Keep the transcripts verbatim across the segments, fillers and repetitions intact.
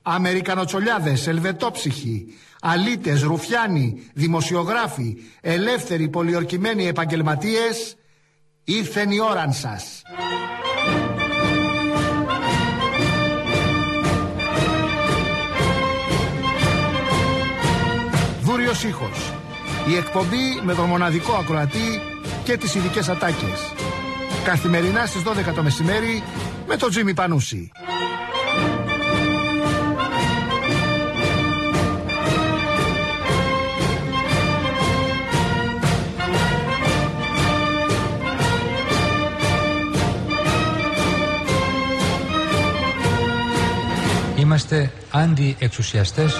Αμερικανοτσολιάδες, ελβετόψυχοι, αλήτες, ρουφιάνοι, δημοσιογράφοι, ελεύθεροι πολιορκημένοι επαγγελματίες, ήρθεν η ώραν σας. Δούριος ήχος. Η εκπομπή με τον μοναδικό ακροατή και τις ειδικές ατάκες. Καθημερινά στις δώδεκα το μεσημέρι με τον Τζίμι Πανούση. Είμαστε αντιεξουσιαστές.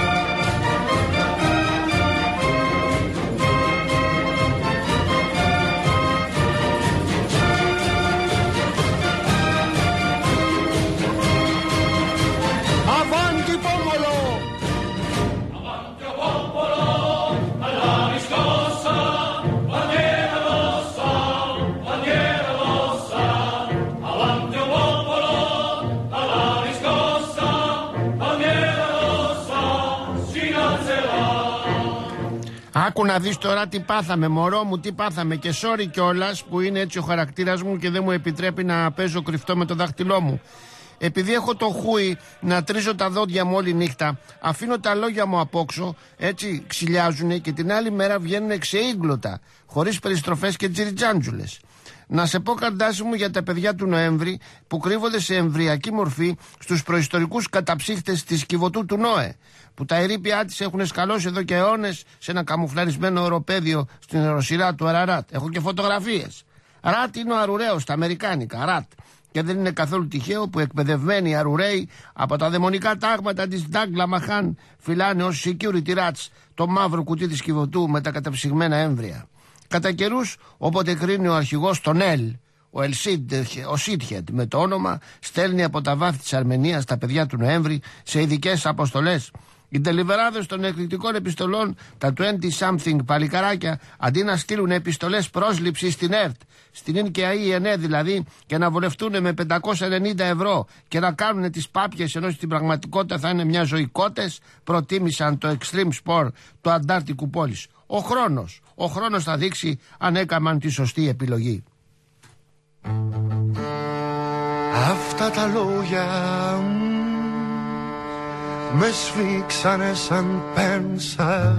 Άκου να δεις τώρα τι πάθαμε, μωρό μου, τι πάθαμε. Και sorry κιόλας που είναι έτσι ο χαρακτήρας μου και δεν μου επιτρέπει να παίζω κρυφτό με το δάχτυλό μου. Επειδή έχω το χούι να τρίζω τα δόντια μου όλη νύχτα, αφήνω τα λόγια μου απόξω, έτσι ξυλιάζουνε και την άλλη μέρα βγαίνουν ξεήγκλωτα, χωρίς περιστροφές και τζιριτζάντζουλες. Να σε πω, Καντάση μου, για τα παιδιά του Νοέμβρη που κρύβονται σε εμβριακή μορφή στους προϊστορικούς καταψύχτες της Κιβωτού του Νόε, που τα ερείπια της έχουν σκαλώσει εδώ και αιώνες σε ένα καμουφλαρισμένο οροπέδιο στην αεροσειρά του Αραράτ. Έχω και φωτογραφίες. Ρατ είναι ο Αρουραίος, τα αμερικάνικα, Ρατ. Και δεν είναι καθόλου τυχαίο που εκπαιδευμένοι Αρουραίοι από τα δαιμονικά τάγματα της Ντάγκλα Μαχάν φυλάνε ως security rats το μαύρο κουτί της Κιβωτού με τα καταψυγμένα έμβρια. Κατά καιρούς, όποτε κρίνει ο αρχηγός τον Ελ, ο Ελσίντ, ο Σίτχετ με το όνομα, στέλνει από τα βάθη της Αρμενίας τα παιδιά του Νοέμβρη σε ειδικές αποστολές. Οι τελιβεράδες των εκρηκτικών επιστολών, τα είκοσι something παλικαράκια, αντί να στείλουν επιστολές πρόσληψης στην ΕΡΤ, στην ΙΝΚΕΑΗ ΕΝΕ δηλαδή, και να βολευτούν με πεντακόσια ενενήντα ευρώ και να κάνουν τις πάπιες, ενώ στην πραγματικότητα θα είναι μια ζωή κότες, προτίμησαν το extreme sport του Αντάρτικου πόλης. Ο χρόνος, ο χρόνος θα δείξει αν έκαναν τη σωστή επιλογή. Αυτά τα λόγια με σφίξανε σαν πένσα.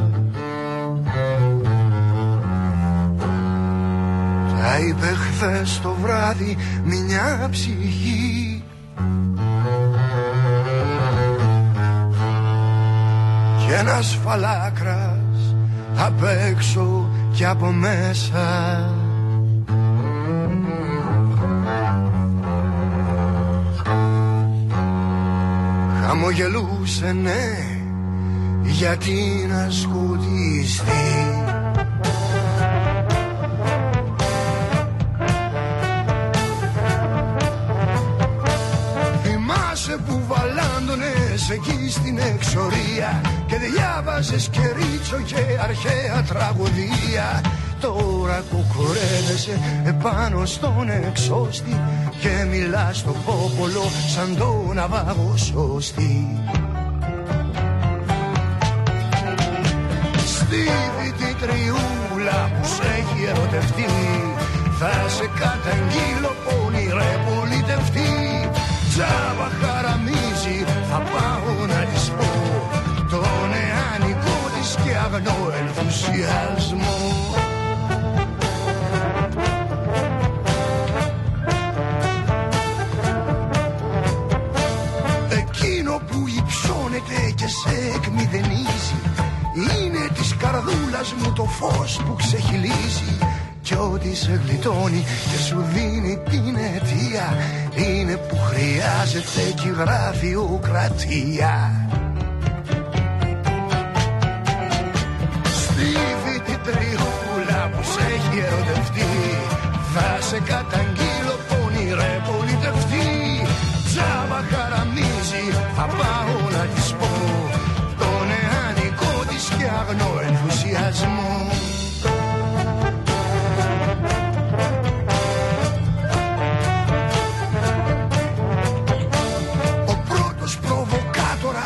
Τα είπε χθες το βράδυ μια ψυχή κι ένας φαλάκρας απ' έξω κι από μέσα. Χαμογελούσε, ναι, γιατί να σκουτιστεί. Θυμάσαι που βαλάντωνες εκεί στην εξορία και διάβαζες και ρίτσο και αρχαία τραγωδία. Τώρα κουκουρεύεσαι επάνω στον εξώστη και μιλάς στο πόπολο σαν το ναυάγο σώστη. Στη βιτητριούλα που σε έχει ερωτευτεί θα σε καταγγείλω πονηρέ πολιτευτή. Τζάμπα χαραμίζει θα πάω να της πω το νεανικό της και αγνό ενθουσιασμό. Και σε εκμηδενίζει, είναι της καρδούλας μου το φως που ξεχυλίζει, κι ό,τι σε γλιτώνει και σου δίνει την αιτία είναι που χρειάζεται κι γραφειοκρατία. Στη βιτητριούλα που σε έχει ερωτευτεί θα σε καταγγείλω πονηρέ πολιτευτή. Τζάμπα χαραμίζει θα πάω να της πω το νεανικό της και αγνό ενθουσιασμό. Ο πρώτος προβοκάτορα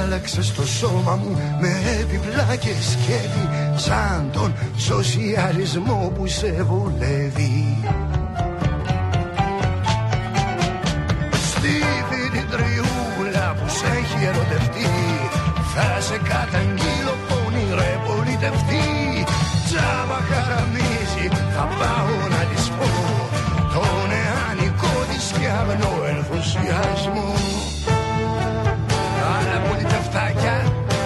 άλλαξε στο σώμα μου με επιπλά και σκεύη, σαν τον σοσιαλισμό που σε βολεύει. Στη φοιτητριούλα που σε έχει ερωτευτεί, θα σε καταγγείλω πονηρέ πολιτευτή. Τζάμπα χαραμίζει, θα πάω να της πω το νεανικό της και αγνό ενθουσιασμό. Άλλα πολιτευτάκια.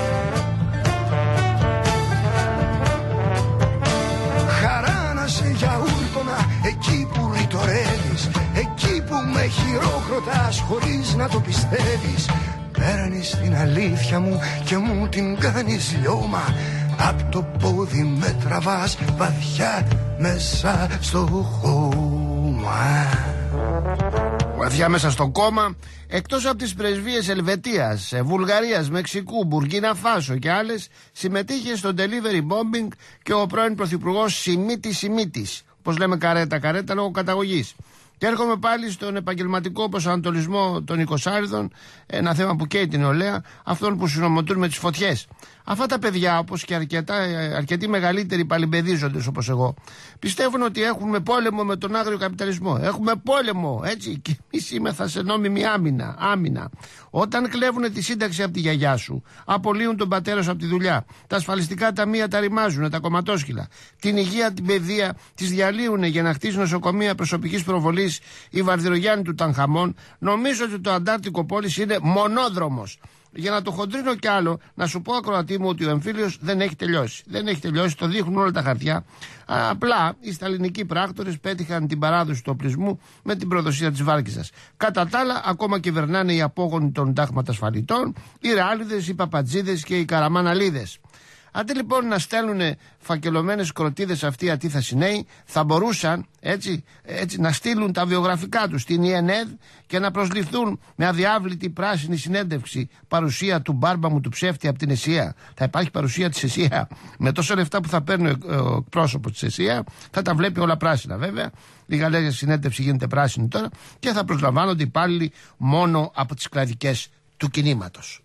Χαρά να σε γιαούρτωνα εκεί που ρητορεύεις, εκεί που με χειρόκροτας χωρίς να το πιστεύεις. Παίρνεις την αλήθεια μου και μου την κάνεις λιώμα. Απ' το πόδι με τραβάς βαθιά μέσα στο χώμα. Βαθιά μέσα στο κόμμα. Εκτός από τις πρεσβείες Ελβετίας, Βουλγαρίας, Μεξικού, Μπουργκίνα Φάσο και άλλες, συμμετείχε στο delivery bombing και ο πρώην πρωθυπουργός Σιμίτης Σιμίτης, όπως λέμε καρέτα καρέτα λόγω καταγωγής. Και έρχομαι πάλι στον επαγγελματικό προσανατολισμό των εικοσάριδων, ένα θέμα που καίει την νεολαία, αυτών που συνομωτούν με τις φωτιές. Αυτά τα παιδιά, όπως και αρκετά, αρκετοί μεγαλύτεροι παλιμπεδίζοντες όπως εγώ, πιστεύουν ότι έχουμε πόλεμο με τον άγριο καπιταλισμό. Έχουμε πόλεμο, έτσι, και εμείς είμεθα σε νόμιμη άμυνα, άμυνα. Όταν κλέβουν τη σύνταξη από τη γιαγιά σου, απολύουν τον πατέρα σου από τη δουλειά, τα ασφαλιστικά ταμεία τα ρημάζουν, τα κομματόσκυλα, την υγεία, την παιδεία, τις διαλύουν για να χτίσουν νοσοκομεία προσωπικής προβολής η Βαρδηρογιάννη του Τανχαμών, νομίζω ότι το Αντάρτικο Πόλης είναι μονόδρομος. Για να το χοντρίνω κι άλλο, να σου πω, ακροατή μου, ότι ο εμφύλιος δεν έχει τελειώσει. Δεν έχει τελειώσει, το δείχνουν όλα τα χαρτιά. Απλά οι σταλινικοί πράκτορες πέτυχαν την παράδοση του οπλισμού με την προδοσία της Βάρκηζας. Κατά τα άλλα, ακόμα κυβερνάνε οι απόγονοι των τάγματασφαλιτών, οι ρεάλιδες, οι παπατζίδες και οι καραμαναλίδες. Αντί λοιπόν να στέλνουν φακελωμένες κροτίδες αυτοί οι ατίθασοι νέοι, θα μπορούσαν έτσι, έτσι να στείλουν τα βιογραφικά τους στην ι εν ι ντι και να προσληφθούν με αδιάβλητη πράσινη συνέντευξη, παρουσία του μπάρμπα μου του ψεύτη από την ΕΣΥΑ. Θα υπάρχει παρουσία της ΕΣΥΑ. Με τόσα λεφτά που θα παίρνει ο εκπρόσωπος της ΕΣΥΑ, θα τα βλέπει όλα πράσινα βέβαια. Η γαλλέζια συνέντευξη γίνεται πράσινη τώρα και θα προσλαμβάνονται υπάλληλοι μόνο από τις κλαδικές του κινήματος.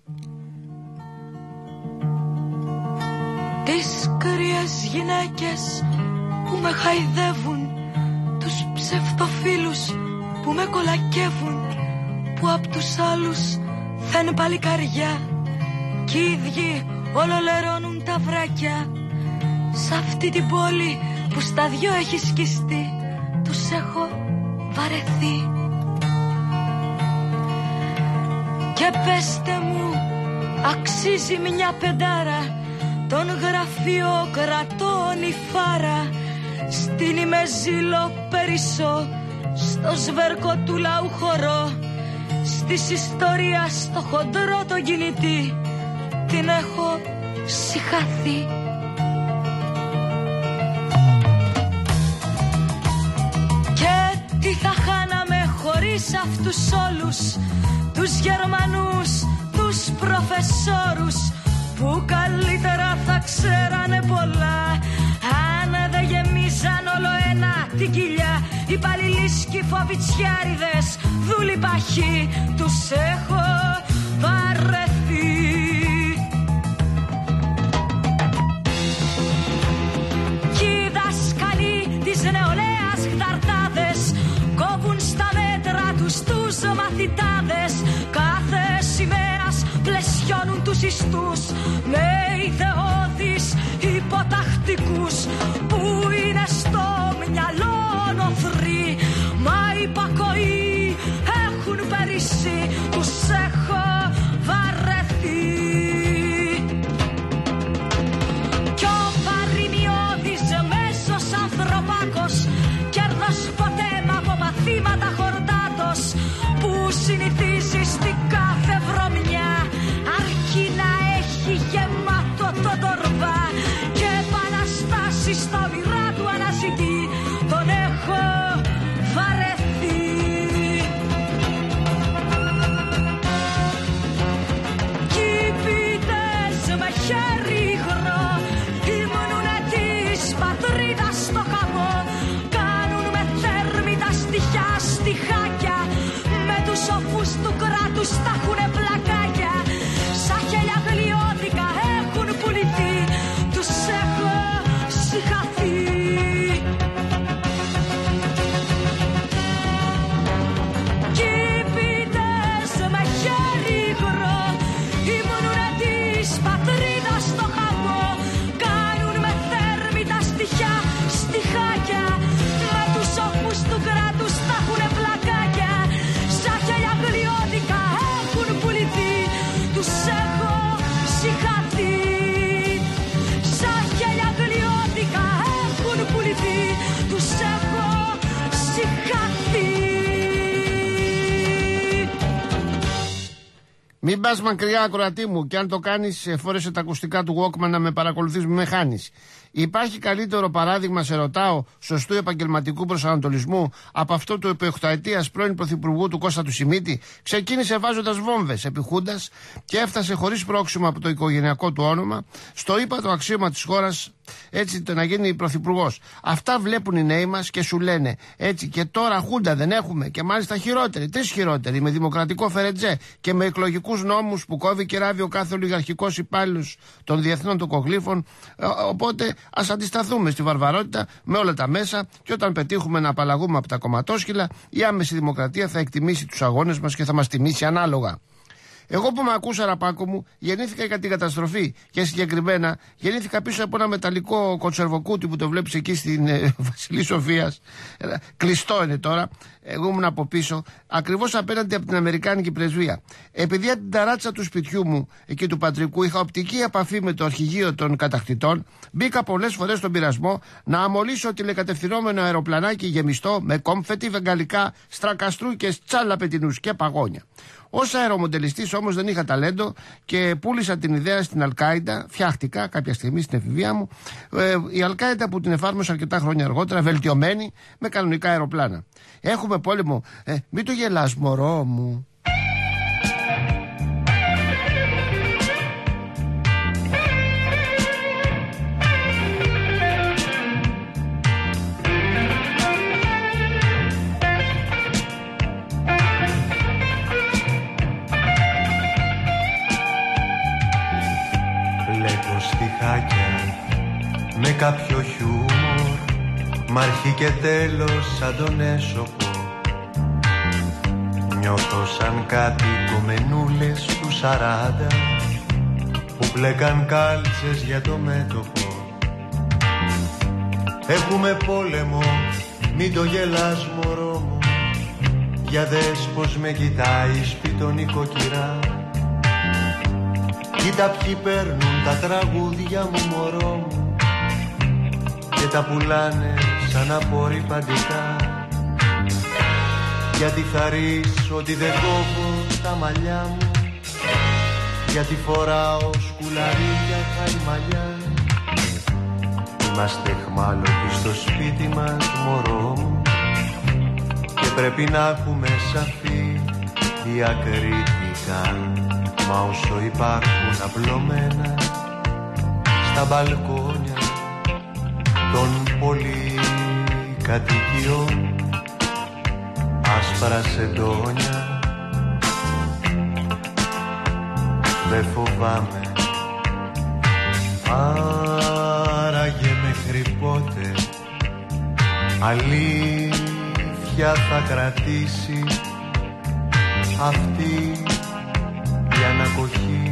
Τις κρύες γυναίκες που με χαϊδεύουν, τους ψευτοφίλους που με κολακεύουν, που απ' τους άλλους θα είναι παλικαριά κι οι ίδιοι ολολερώνουν τα βράκια. Σ' αυτή την πόλη που στα δυο έχει σκιστεί, τους έχω βαρεθεί. Και πέστε μου, αξίζει μια πεντάρα τον γραφειοκρατών η φάρα, στην ημεζήλο περισσό, στο σβέρκο του λαού χορό, στις ιστορίας στο χοντρό το κινητή, την έχω συχαθεί. Και τι θα χάναμε χωρίς αυτούς όλους τους Γερμανούς, τους προφεσόρους, που καλύτερα θα ξέρανε πολλά αν δεν γεμίζαν όλο ένα την κοιλιά. Υπαλληλοί σκυφοβιτσιάριδες, δούλοι παχοί, τους έχω βαρεθεί. Κι οι δάσκαλοι της νεολαίας χταρτάδες κόβουν στα μέτρα τους τους μαθητάδες. Κάθε σημαίας πλαισιώνουν τους ιστούς με ιδεώδεις υποτακτικούς που είναι στο μυαλό νοθροί, μα υπακοοί έχουν περίσει, τους έχω βαρεθεί. Κι ο παροιμιώδης μέσος ανθρωπάκος, κέρδος ποτέ μ' από παθήματα χορτάτος, που συνηθίζει στην κάθε βρωμιά, αρκεί να έχει γεμάτο το τορβά και επαναστάσεις στα όνειρά του αναζητεί, τον έχω βαρεθεί. Μην πας μακριά, ακροατή μου, και αν το κάνεις, φόρεσε τα ακουστικά του Walkman να με παρακολουθείς, μην με χάνεις. Υπάρχει καλύτερο παράδειγμα, σε ρωτάω, σωστού επαγγελματικού προσανατολισμού από αυτό του επεοχταετίας πρώην πρωθυπουργού του Κώστα του Σιμίτη? Ξεκίνησε βάζοντας βόμβες επί Χούντας και έφτασε χωρίς πρόξιμο από το οικογενειακό του όνομα στο ύπατο αξίωμα της χώρας, έτσι το να γίνει πρωθυπουργός. Αυτά βλέπουν οι νέοι μας και σου λένε έτσι, και τώρα Χούντα δεν έχουμε, και μάλιστα χειρότερη, τρεις χειρότεροι, με δημοκρατικό φερετζέ και με εκλογικούς νόμους που κόβει και ράβει ο κάθε ολιγαρχικός υπάλληλος των διεθνών τοκογλύφων. Οπότε ας αντισταθούμε στη βαρβαρότητα με όλα τα μέσα, και όταν πετύχουμε να απαλλαγούμε από τα κομματόσκυλα, η άμεση δημοκρατία θα εκτιμήσει τους αγώνες μας και θα μας τιμήσει ανάλογα. Εγώ που με ακούσα, Ραπάκο μου, γεννήθηκα για την καταστροφή, και συγκεκριμένα γεννήθηκα πίσω από ένα μεταλλικό κονσερβοκούτι που το βλέπεις εκεί στην ε, Βασιλή Σοφίας. Ε, κλειστό είναι τώρα. Εγώ ήμουν από πίσω, ακριβώς απέναντι από την Αμερικάνικη πρεσβεία. Επειδή από την ταράτσα του σπιτιού μου, εκεί του πατρικού, είχα οπτική επαφή με το αρχηγείο των κατακτητών, μπήκα πολλές φορές στον πειρασμό να αμολύσω τηλεκατευθυνόμενο αεροπλανάκι γεμιστό με κόμφετι, βεγγαλικά, στρακαστρούκες, τσάλα πετινούς και παγόνια. Ως αερομοντελιστής όμως δεν είχα ταλέντο και πούλησα την ιδέα στην Αλκάιντα. Φτιάχτηκα κάποια στιγμή στην εφηβεία μου. Ε, η Αλκάιντα που την εφάρμοσα αρκετά χρόνια αργότερα, βελτιωμένη με κανονικά αεροπλάνα. Έχουμε πόλεμο. Ε, μην το γελάς, μωρό μου. Με κάποιο χιούμορ, μ' αρχή και τέλος σαν τον έσωπο. Νιώθω σαν κάτι κομμενούλες του σαράντα που πλέκαν κάλτσες για το μέτωπο. Έχουμε πόλεμο, μην το γελάς μωρό μου, για δες πως με κοιτάει σπίτον νοικοκυρά. Κοίτα ποιοι παίρνουν τα τραγούδια μου μωρό μου και τα πουλάνε σαν απορριπαντικά. Γιατί θα ρεις ότι δεν κόβω τα μαλλιά μου, γιατί φοράω σκουλαρίκια χαϊμαλιά. Είμαστε εχμάλωτοι στο σπίτι μας μωρό μου και πρέπει να έχουμε σαφή διακριτικά. Μα όσο υπάρχουν απλωμένα στα μπαλκόνια των πολυκατοικιών άσπρα σεντόνια, δεν φοβάμαι. Άραγε μέχρι πότε αλήθεια θα κρατήσει αυτή η ανακοχή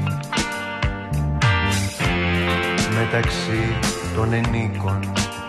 μεταξύ των ενίκων.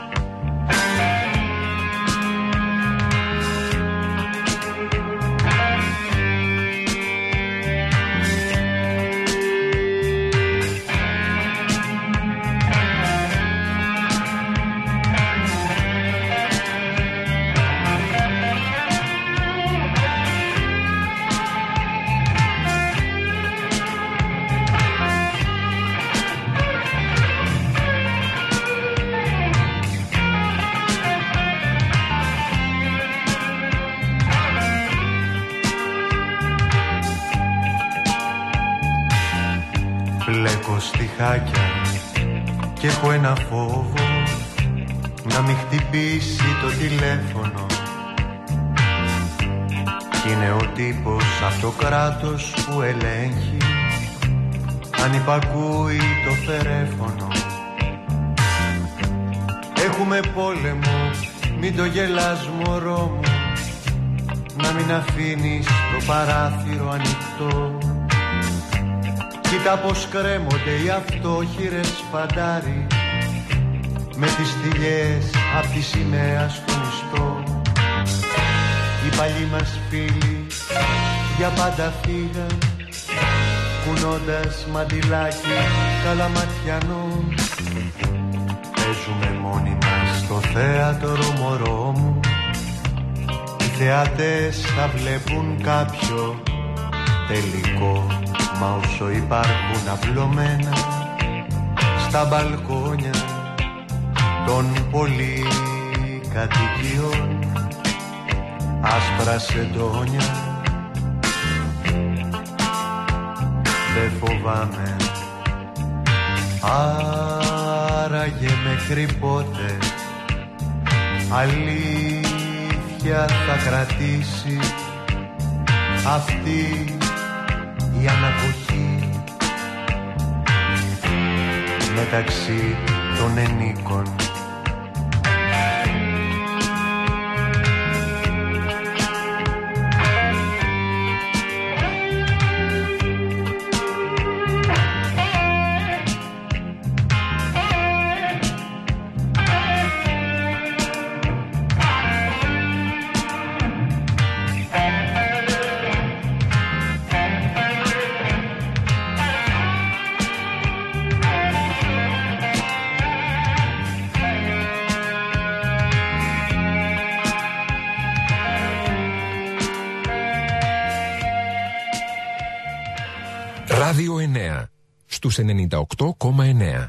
Πλέκω στιχάκια και έχω ένα φόβο να μην χτυπήσει το τηλέφωνο. Κι είναι ο τύπος αυτοκράτος που ελέγχει αν υπακούει το φερέφωνο. Έχουμε πόλεμο, μην το γελάς μωρό μου, να μην αφήνεις το παράθυρο ανοιχτό. Κοίτα πως κρέμονται οι αυτόχειρες φαντάροι με τις θηλιές απ' τη σημαία στο μισθό. Οι παλιοί μας φίλοι για πάντα φύγαν κουνώντας μαντιλάκι καλαματιανό. Παίζουμε μόνοι μας στο θέατρο μωρό μου, οι θεατές θα βλέπουν κάποιο τελικό Μα όσο υπάρχουν απλωμένα στα μπαλκόνια των πολυκατοικιών άσπρα σεντόνια, δεν φοβάμαι άραγε μέχρι πότε αλήθεια θα κρατήσει αυτή η ανακοχή μεταξύ των ενίκων. Ράδιο εννέα στους ενενήντα οκτώ κόμμα εννέα.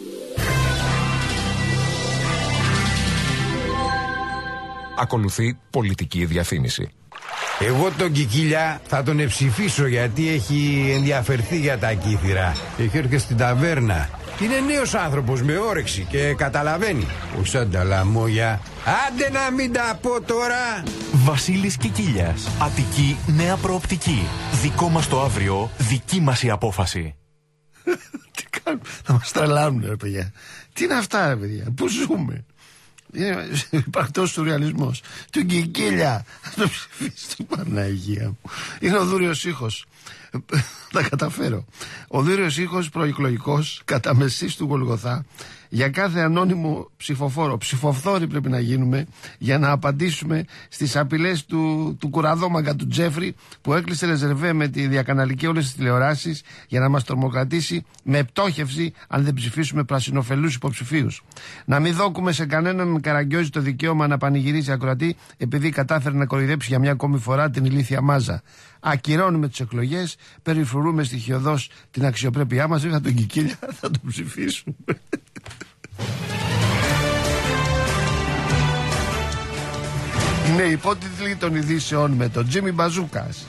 Ακολουθεί πολιτική διαφήμιση. Εγώ τον Κικίλια θα τον εψηφίσω γιατί έχει ενδιαφερθεί για τα κύθυρα. Έχει έρθει στην ταβέρνα. Είναι νέος άνθρωπος με όρεξη και καταλαβαίνει. Όχι σαν τα λαμόγια. Άντε να μην τα πω τώρα. Βασίλης Κικίλιας. Αττική νέα προοπτική. Δικό μας το αύριο, δική μας η απόφαση. Τι κάνουν, θα μας τρελάνουν ρε παιδιά. Τι είναι αυτά ρε παιδιά, πού ζούμε. Υπάρχει τόσο σουρεαλισμός. Του Κικίλια, θα το ψηφίσει του Παναγία μου. Είναι ο Δούριος Ήχος. Τα καταφέρω. Ο Δούριος Ήχος προεκλογικός κατά μεσής του Γολγοθά για κάθε ανώνυμο ψηφοφόρο. Ψηφοφθόροι πρέπει να γίνουμε για να απαντήσουμε στις απειλές του, του κουραδόμαγκα του Τζέφρι που έκλεισε ρεζερβέ με τη διακαναλική όλες τις τηλεοράσεις για να μας τρομοκρατήσει με πτώχευση αν δεν ψηφίσουμε πρασινοφελούς υποψηφίους. Να μην δώκουμε σε κανέναν καραγκιόζη το δικαίωμα να πανηγυρίζει ακροατή επειδή κατάφερε να κοροϊδέψει για μια ακόμη φορά την ηλίθια μάζα. Ακυρώνουμε τις εκλογές, περιφρουρούμε στοιχειωδώς την αξιοπρέπειά μας. Βέβαια τον Κικίλια θα τον ψηφίσουμε. Είναι υπότιτλοι των ειδήσεων με τον Τζίμι Μπαζούκας.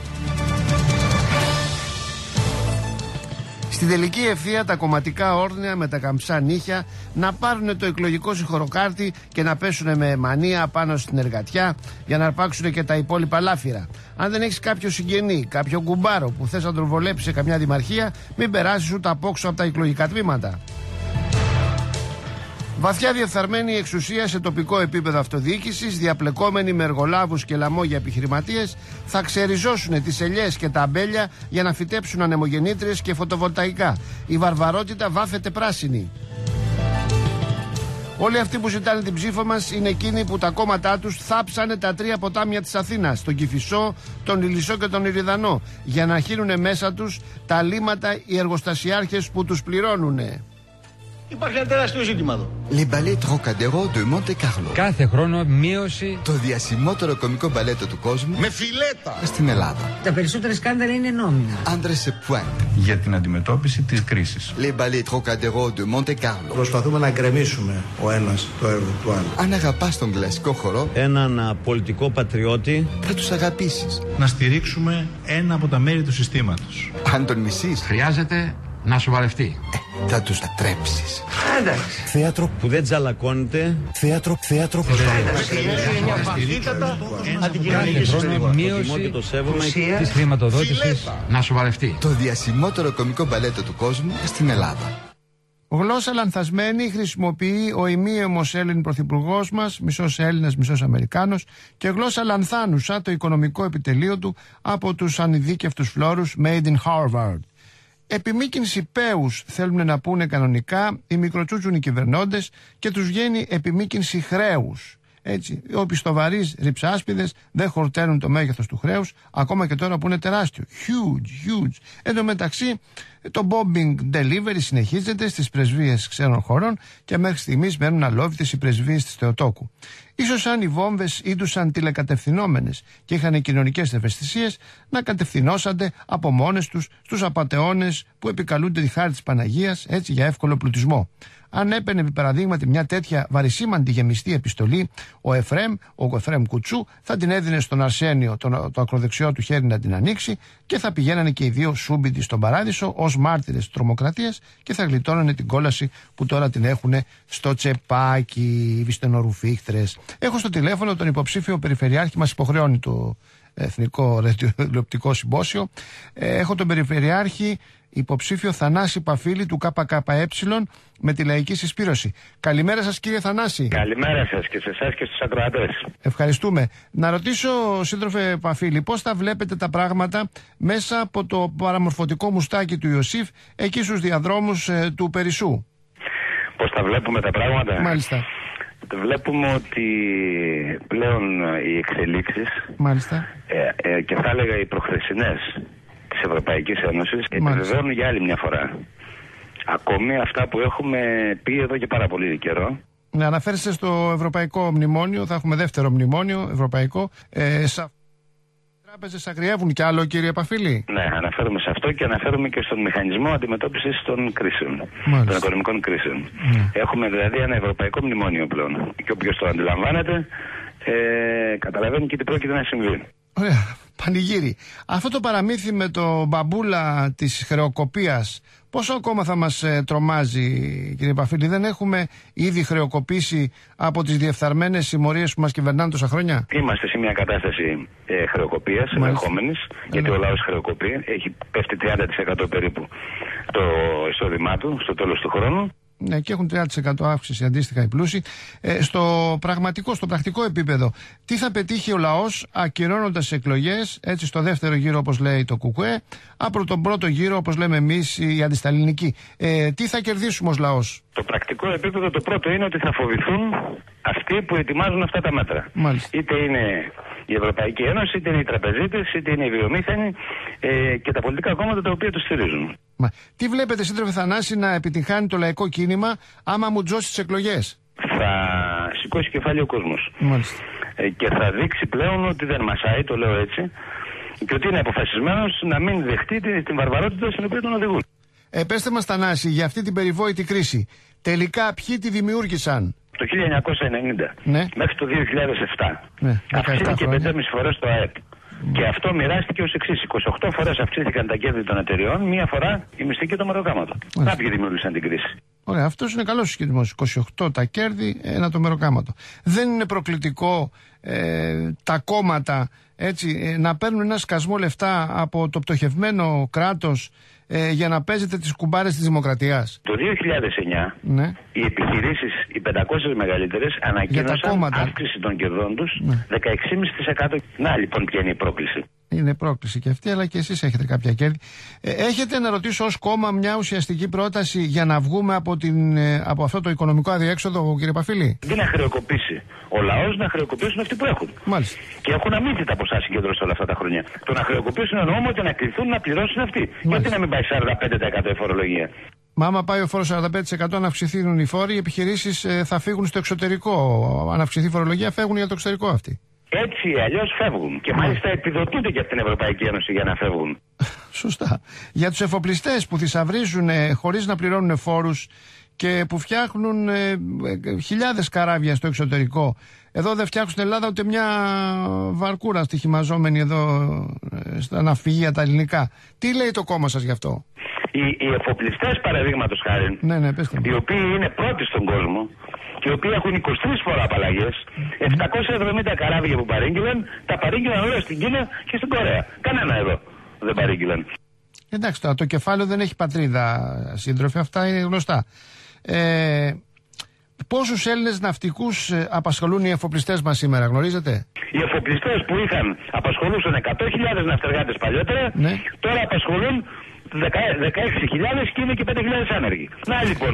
Στην τελική ευθεία τα κομματικά όρνια με τα καμψά νύχια να πάρουν το εκλογικό συγχωροκάρτη και να πέσουν με μανία πάνω στην εργατιά για να αρπάξουν και τα υπόλοιπα λάφυρα. Αν δεν έχεις κάποιο συγγενή, κάποιο κουμπάρο που θες να τον βολέψει σε καμιά δημαρχία, μην περάσεις ούτε απόξω από τα εκλογικά τμήματα. Βαθιά διεφθαρμένη η εξουσία σε τοπικό επίπεδο αυτοδιοίκησης, διαπλεκόμενοι με εργολάβους και λαμόγια επιχειρηματίες, θα ξεριζώσουν τις ελιές και τα αμπέλια για να φυτέψουν ανεμογεννήτριες και φωτοβολταϊκά. Η βαρβαρότητα βάφεται πράσινη. Όλοι αυτοί που ζητάνε την ψήφο μας είναι εκείνοι που τα κόμματά τους θάψανε τα τρία ποτάμια της Αθήνας, τον Κηφισό, τον Ηλισσό και τον Ηριδανό, για να χύνουν μέσα τους τα λίματα οι εργοστασιάρχες που τους πληρώνουνε. Υπάρχει ένα τεράστιο ζήτημα εδώ. Les ballets Trocadéro de Monte Carlo. Κάθε χρόνο μείωση. Το διασημότερο κωμικό μπαλέτο του κόσμου. Με φιλέτα. Στην Ελλάδα. Τα περισσότερα σκάνδαλα είναι νόμινα. Άντρες σε pointe. Για την αντιμετώπιση της κρίσης. Les ballets Trocadéro de Monte Carlo. Προσπαθούμε να γκρεμίσουμε ο ένας το έργο του άλλου. Αν αγαπάς τον κλασικό χορό, έναν πολιτικό πατριώτη, θα τους αγαπήσεις. Να στηρίξουμε ένα από τα μέρη του συστήματος. Αν τον μισείς, Χρειάζεται να σοβαρευτεί. Ε, θα τους λατρέψεις. εντάξει. Θέατρο που δεν τζαλακώνεται. Θέατρο, θέατρο που δεν Κάθε χρόνο μείωση της χρηματοδότησης να σοβαρευτεί. Το διασημότερο κωμικό μπαλέτο του κόσμου στην Ελλάδα. Γλώσσα λανθασμένη χρησιμοποιεί ο ημίαιμος Έλλην πρωθυπουργός μας, μισός Έλληνας, μισός Αμερικάνος, και γλώσσα λανθάνουσα το οικονομικό επιτελείο του από τους ανειδίκευτους φλόρους Made in Harvard. Επιμήκυνση πέους θέλουν να πούνε κανονικά οι μικροτσούτσουν οι κυβερνώντες και τους βγαίνει επιμήκυνση χρέους. Έτσι, οι οπισθοβαρείς ρυψάσπιδες δεν χορταίνουν το μέγεθος του χρέους, ακόμα και τώρα που είναι τεράστιο. Huge, huge. Εν τω μεταξύ, Το bombing delivery συνεχίζεται στις πρεσβείες ξένων χωρών και μέχρι στιγμής μένουν αλόβητες οι πρεσβείες της Θεοτόκου. Ίσως αν οι βόμβες ήτουσαν τηλεκατευθυνόμενες και είχαν κοινωνικές ευαισθησίες, να κατευθυνώσανται από μόνες τους στους απατεώνες που επικαλούνται τη χάρη της Παναγίας, έτσι για εύκολο πλουτισμό. Αν έπαιρνε επί παραδείγματι μια τέτοια βαρισίμαντη γεμιστή επιστολή, ο Εφρέμ, ο Εφρέμ Κουτσού, θα την έδινε στον Αρσένιο το, το ακροδεξιό του χέρι να την ανοίξει και θα πηγαίνανε και οι δύο σούμπιτοι στον παράδεισο ως μάρτυρες τρομοκρατίας και θα γλιτώνανε την κόλαση που τώρα την έχουν στο τσεπάκι, οι βιστενορουφίχτρες. Έχω στο τηλέφωνο τον υποψήφιο περιφερειάρχη, μας υποχρεώνει το Εθνικό Ραδιοτηλεοπτικό Συμπόσιο. Έχω τον περιφερειάρχη υποψήφιο Θανάση Παφίλη του ΚΚΕ με τη Λαϊκή Συσπήρωση. Καλημέρα σας, κύριε Θανάση. Καλημέρα σας και σε εσάς και στους ακροατές. Ευχαριστούμε. Να ρωτήσω, σύντροφε Παφίλη, πώς θα βλέπετε τα πράγματα μέσα από το παραμορφωτικό μουστάκι του Ιωσήφ εκεί στους διαδρόμους ε, του Περισσού? Πώς τα βλέπουμε τα πράγματα? Μάλιστα. Βλέπουμε ότι πλέον οι εξελίξεις, Μάλιστα. Ε, ε, και θα έλεγα οι προχθεσινές της Ευρωπαϊκής Ένωσης επιβεβαιώνουν για άλλη μια φορά ακόμη αυτά που έχουμε πει εδώ και πάρα πολύ καιρό. Να αναφέρεστε στο Ευρωπαϊκό Μνημόνιο, θα έχουμε δεύτερο μνημόνιο ευρωπαϊκό. Ε, σα... Τράπεζες αγριεύουν κι άλλο, κύριε Παφίλη? Ναι, αναφέρομαι σε αυτό και αναφέρομαι και στον μηχανισμό αντιμετώπισης των κρίσεων, Μάλιστα. των οικονομικών κρίσεων. Ναι. Έχουμε δηλαδή ένα ευρωπαϊκό μνημόνιο πλέον. Και όποιος το αντιλαμβάνεται, ε, καταλαβαίνει και τι πρόκειται να συμβεί. Ωραία. Πανηγύρι. Αυτό το παραμύθι με το μπαμπούλα της χρεοκοπίας, πόσο ακόμα θα μας ε, τρομάζει, κύριε Παφίλη? Δεν έχουμε ήδη χρεοκοπήσει από τις διεφθαρμένες συμμορίες που μας κυβερνάνε τόσα χρόνια? Είμαστε σε μια κατάσταση ε, χρεοκοπίας ενδεχόμενης, γιατί ο λαός χρεοκοπεί. Έχει πέφτει τριάντα τοις εκατό περίπου το εισόδημά του στο τέλος του χρόνου. Ναι, και έχουν τριάντα τοις εκατό αύξηση αντίστοιχα οι πλούσιοι. Ε, στο πραγματικό, στο πρακτικό επίπεδο, τι θα πετύχει ο λαός ακυρώνοντας εκλογές, έτσι στο δεύτερο γύρο όπως λέει το ΚΚΕ, από τον πρώτο γύρο όπως λέμε εμείς οι αντισταλινικοί? Ε, τι θα κερδίσουμε ως λαός? Το πρακτικό επίπεδο το πρώτο είναι ότι θα φοβηθούν αυτοί που ετοιμάζουν αυτά τα μέτρα. Μάλιστα. Είτε είναι η Ευρωπαϊκή Ένωση, είτε είναι οι τραπεζίτες, είτε είναι οι βιομήχανοι ε, και τα πολιτικά κόμματα τα οποία τους στηρίζουν. Μα, τι βλέπετε, σύντροφε Θανάση, να επιτυγχάνει το λαϊκό κίνημα άμα μου τζώσει τις εκλογές? Θα σηκώσει κεφάλι ο κόσμος. Μάλιστα. Ε, και θα δείξει πλέον ότι δεν μασάει, το λέω έτσι, και ότι είναι αποφασισμένος να μην δεχτεί την, την βαρβαρότητα στην οποία τον οδηγούν. Ε, πέστε μας, Θανάση, για αυτή την περιβόητη κρίση, τελικά ποιοι τη δημιούργησαν? Το χίλια εννιακόσια ενενήντα ναι. μέχρι το δύο χιλιάδες επτά. Ναι, αυξήθηκε πέντε και μισή φορές το ΑΕΠ. Mm. Και αυτό μοιράστηκε ως εξής. είκοσι οκτώ φορές αυξήθηκαν τα κέρδη των εταιριών, μία φορά η μισθή και το μεροκάματο. Κάποιοι δημιούργησαν την κρίση. Ωραία, αυτός είναι καλός συσχετισμός. είκοσι οκτώ τα κέρδη, ένα το μεροκάματο. Δεν είναι προκλητικό ε, τα κόμματα έτσι, ε, να παίρνουν ένα σκασμό λεφτά από το πτωχευμένο κράτος ε, για να παίζετε τις κουμπάρες της δημοκρατίας? Το δύο χιλιάδες εννιά ναι. οι επιχειρήσεις, οι πεντακόσιες μεγαλύτερες, ανακοίνωσαν αύξηση των κερδών τους ναι. δεκαέξι κόμμα πέντε τοις εκατό. Να λοιπόν ποια είναι η πρόκληση. Είναι πρόκληση και αυτή, αλλά και εσείς έχετε κάποια κέρδη. Ε, έχετε, να ρωτήσω, ως κόμμα μια ουσιαστική πρόταση για να βγούμε από, την, ε, από αυτό το οικονομικό αδιέξοδο, κύριε Παφίλη? Τι να χρεοκοπήσει ο λαός, να χρεοκοπήσουν αυτοί που έχουν. Μάλιστα. Και έχουν αμύθιτα ποσά συγκεντρώσει όλα αυτά τα χρόνια. Το να χρεοκοπήσουν εννοούμε ότι να κληθούν να πληρώσουν αυτοί. Γιατί να μην πάει σαράντα πέντε τοις εκατό η φορολογία? Μα άμα πάει ο φόρος σαράντα πέντε τοις εκατό, αν αυξηθούν οι φόροι, οι επιχειρήσεις ε, θα φύγουν στο εξωτερικό. Αν αυξηθεί η φορολογία, φεύγουν για το εξωτερικό αυτοί. Έτσι ή αλλιώς φεύγουν. Και μάλιστα επιδοτούνται και από την Ευρωπαϊκή Ένωση για να φεύγουν. Σωστά. Για τους εφοπλιστές που θησαυρίζουν ε, χωρίς να πληρώνουν φόρους και που φτιάχνουν ε, ε, χιλιάδες καράβια στο εξωτερικό. Εδώ δεν φτιάχνουν στην Ελλάδα ούτε μια βαρκούρα στοιχημαζόμενη εδώ ε, στα ναυπηγεία τα ελληνικά. Τι λέει το κόμμα σας γι' αυτό? Οι, οι εφοπλιστές, παραδείγματος χάρη, ναι, ναι, οι οποίοι είναι πρώτοι στον κόσμο και οι οποίοι έχουν είκοσι τρεις φορά απαλλαγές, επτακόσια εβδομήντα καράβια που παρήγγειλαν, τα παρήγγειλαν όλα στην Κίνα και στην Κορέα. Κανένα εδώ δεν παρήγγειλαν. Εντάξει, τώρα το κεφάλαιο δεν έχει πατρίδα, σύντροφοι, αυτά είναι γνωστά. Ε, πόσους Έλληνες ναυτικούς απασχολούν οι εφοπλιστές μας σήμερα, γνωρίζετε? Οι εφοπλιστές που είχαν, απασχολούσαν εκατό χιλιάδες ναυτεργάτες παλιότερα, ναι. τώρα απασχολούν δεκαέξι χιλιάδες και είναι και πέντε χιλιάδες άνεργοι. Να λοιπόν,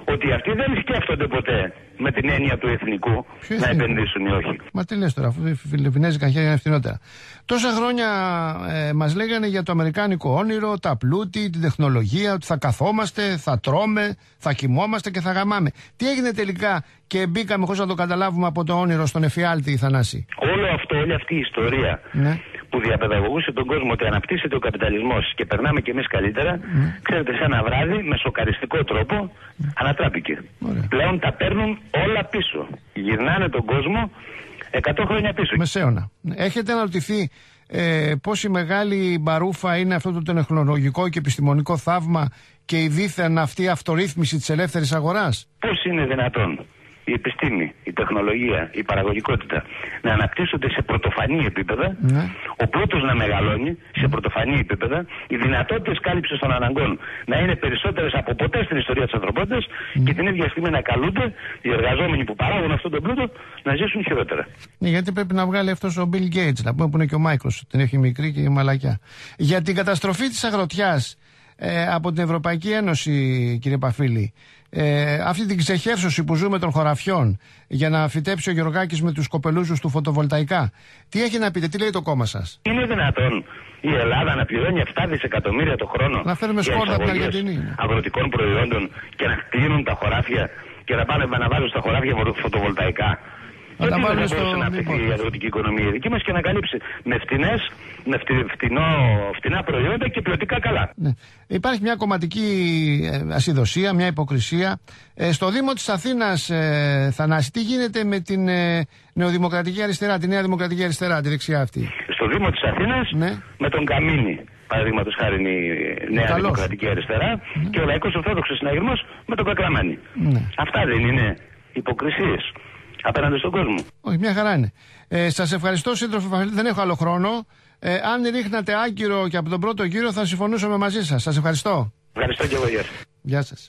ότι αυτοί δεν σκέφτονται ποτέ με την έννοια του εθνικού Ποιο να επενδύσουν ή όχι. Μα τι λες τώρα, αφού οι φιλιππινέζικα χέρια είναι φθηνότερα. Τόσα χρόνια ε, μας λέγανε για το αμερικάνικο όνειρο, τα πλούτη, την τεχνολογία, ότι θα καθόμαστε, θα τρώμε, θα κοιμόμαστε και θα γαμάμε. Τι έγινε τελικά και μπήκαμε χωρίς να το καταλάβουμε από το όνειρο στον εφιάλτη, Θανάση? Όλο αυτό, όλη αυτή η ιστορία ναι. που διαπαιδαγωγούσε τον κόσμο ότι αναπτύσσεται ο καπιταλισμός και περνάμε κι εμείς καλύτερα, ναι. ξέρετε, σε ένα βράδυ με σοκαριστικό τρόπο ναι. ανατράπηκε. Ωραία. Πλέον τα παίρνουν όλα πίσω. Γυρνάνε τον κόσμο εκατό χρόνια πίσω. Μεσαίωνα. Έχετε αναρωτηθεί ε, πόση μεγάλη μπαρούφα είναι αυτό το τεχνολογικό και επιστημονικό θαύμα και η δίθεν αυτή αυτορύθμιση της ελεύθερης αγοράς? Πώς είναι δυνατόν η επιστήμη, η τεχνολογία, η παραγωγικότητα να αναπτύσσονται σε πρωτοφανή επίπεδα, ναι. ο πλούτος να μεγαλώνει σε πρωτοφανή επίπεδα, οι δυνατότητες κάλυψης των αναγκών να είναι περισσότερες από ποτέ στην ιστορία της ανθρωπότητας ναι. και την ίδια στιγμή να καλούνται οι εργαζόμενοι που παράγουν αυτόν τον πλούτο να ζήσουν χειρότερα. Ναι, γιατί πρέπει να βγάλει αυτός ο Bill Gates, να πούμε, που είναι και ο Microsoft, την έχει μικρή και η μαλακιά. Για την καταστροφή της αγροτιάς ε, από την Ευρωπαϊκή Ένωση, κύριε Παφίλη, Ε, αυτή την ξεχεύσωση που ζούμε των χωραφιών για να φυτέψει ο Γεωργάκης με τους κοπελούζους του φωτοβολταϊκά, τι έχει να πείτε, τι λέει το κόμμα σας? Είναι δυνατόν η Ελλάδα να πληρώνει επτά δισεκατομμύρια το χρόνο να φέρουμε σκόρδα από την Αργεντινή αγροτικών προϊόντων και να κλείνουν τα χωράφια και να πάνε να βάζουν στα χωράφια φωτοβολταϊκά? Να τα βάλουμε στο... να αναπτυχθεί η αγροτική οικονομία δική μας και να καλύψει με φτηνές, με φτηνό, φτηνά προϊόντα και ποιοτικά καλά. Ναι. Υπάρχει μια κομματική ασυδοσία, μια υποκρισία. Ε, στο Δήμο της Αθήνας, ε, Θανάση, τι γίνεται με την ε, νεοδημοκρατική αριστερά, τη νέα δημοκρατική αριστερά, τη δεξιά αυτή? Στο Δήμο της Αθήνας, ναι. με τον Καμίνη, παραδείγματος χάρη, η νέα Καλώς. δημοκρατική αριστερά ναι. και ο Λαϊκός Ορθόδοξος Συναγερμός με τον Κακραμένη. Ναι. Αυτά δεν είναι υποκρισίες απέναντι στον κόσμο? Όχι, μια χαρά είναι. Ε, σας ευχαριστώ, σύντροφε Παφίλη, δεν έχω άλλο χρόνο. Ε, αν ρίχνατε άγκυρο και από τον πρώτο γύρο θα συμφωνούσαμε μαζί σας. Σας ευχαριστώ. Ευχαριστώ και εγώ, γεια σας. Γεια σας.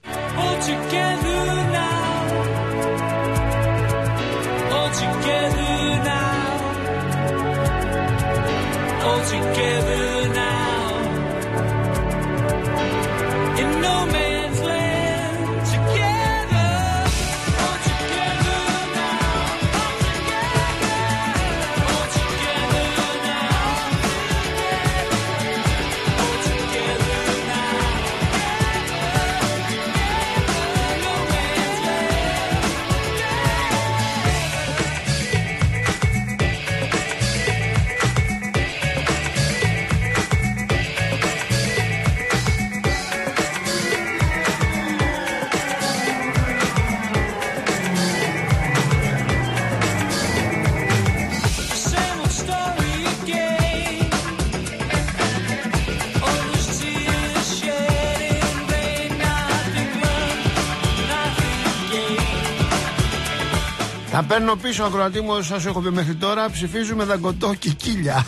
Θα παίρνω πίσω, ακροατή μου, σας έχω πει μέχρι τώρα, ψηφίζουμε Δαγκωτό και Κίλια.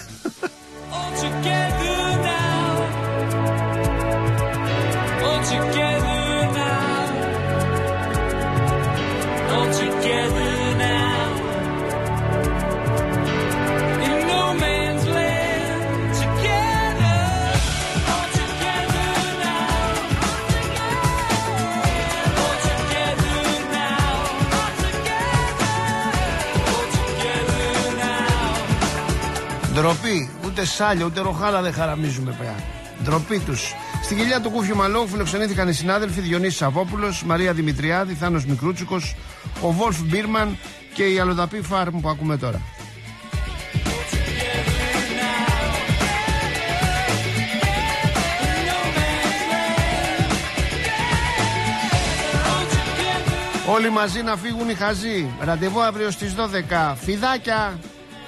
Ντροπή, ούτε σάλιο, ούτε ροχάλα δεν χαραμίζουμε πια. Ντροπή τους. Στην κοιλιά του Κούφιου Μαλόγου φιλοξενήθηκαν οι συνάδελφοι Διονύσης Σαββόπουλος, Μαρία Δημητριάδη, Θάνος Μικρούτσικος, ο Βόλφ Μπίρμαν και η Αλλοδαπή Φάρμ που ακούμε τώρα. Όλοι μαζί να φύγουν οι χαζοί. Ραντεβού αύριο στις δώδεκα. Φιδάκια!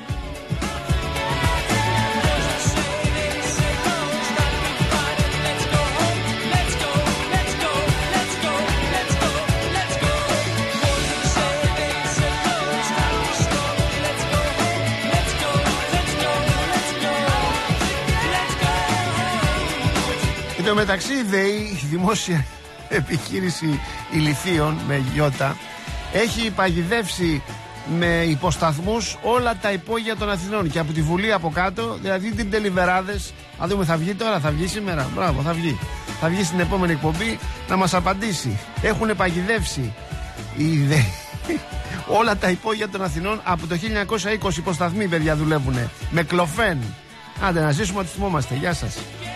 Εν τω μεταξύ η ΔΕΗ, η Δημόσια Επιχείρηση Ηλιθείων με γιώτα, έχει παγιδεύσει με υποσταθμούς όλα τα υπόγεια των Αθηνών και από τη Βουλή από κάτω, δηλαδή την Τελιβεράδες. Αν δούμε, θα βγει τώρα, θα βγει σήμερα. Μπράβο, θα βγει. Θα βγει στην επόμενη εκπομπή να μας απαντήσει. Έχουν παγιδεύσει οι δε... όλα τα υπόγεια των Αθηνών από το χίλια εννιακόσια είκοσι. Υποσταθμοί, παιδιά, δουλεύουν με κλοφέν. Άντε να ζήσουμε ότι θυμόμαστε. Γεια σας.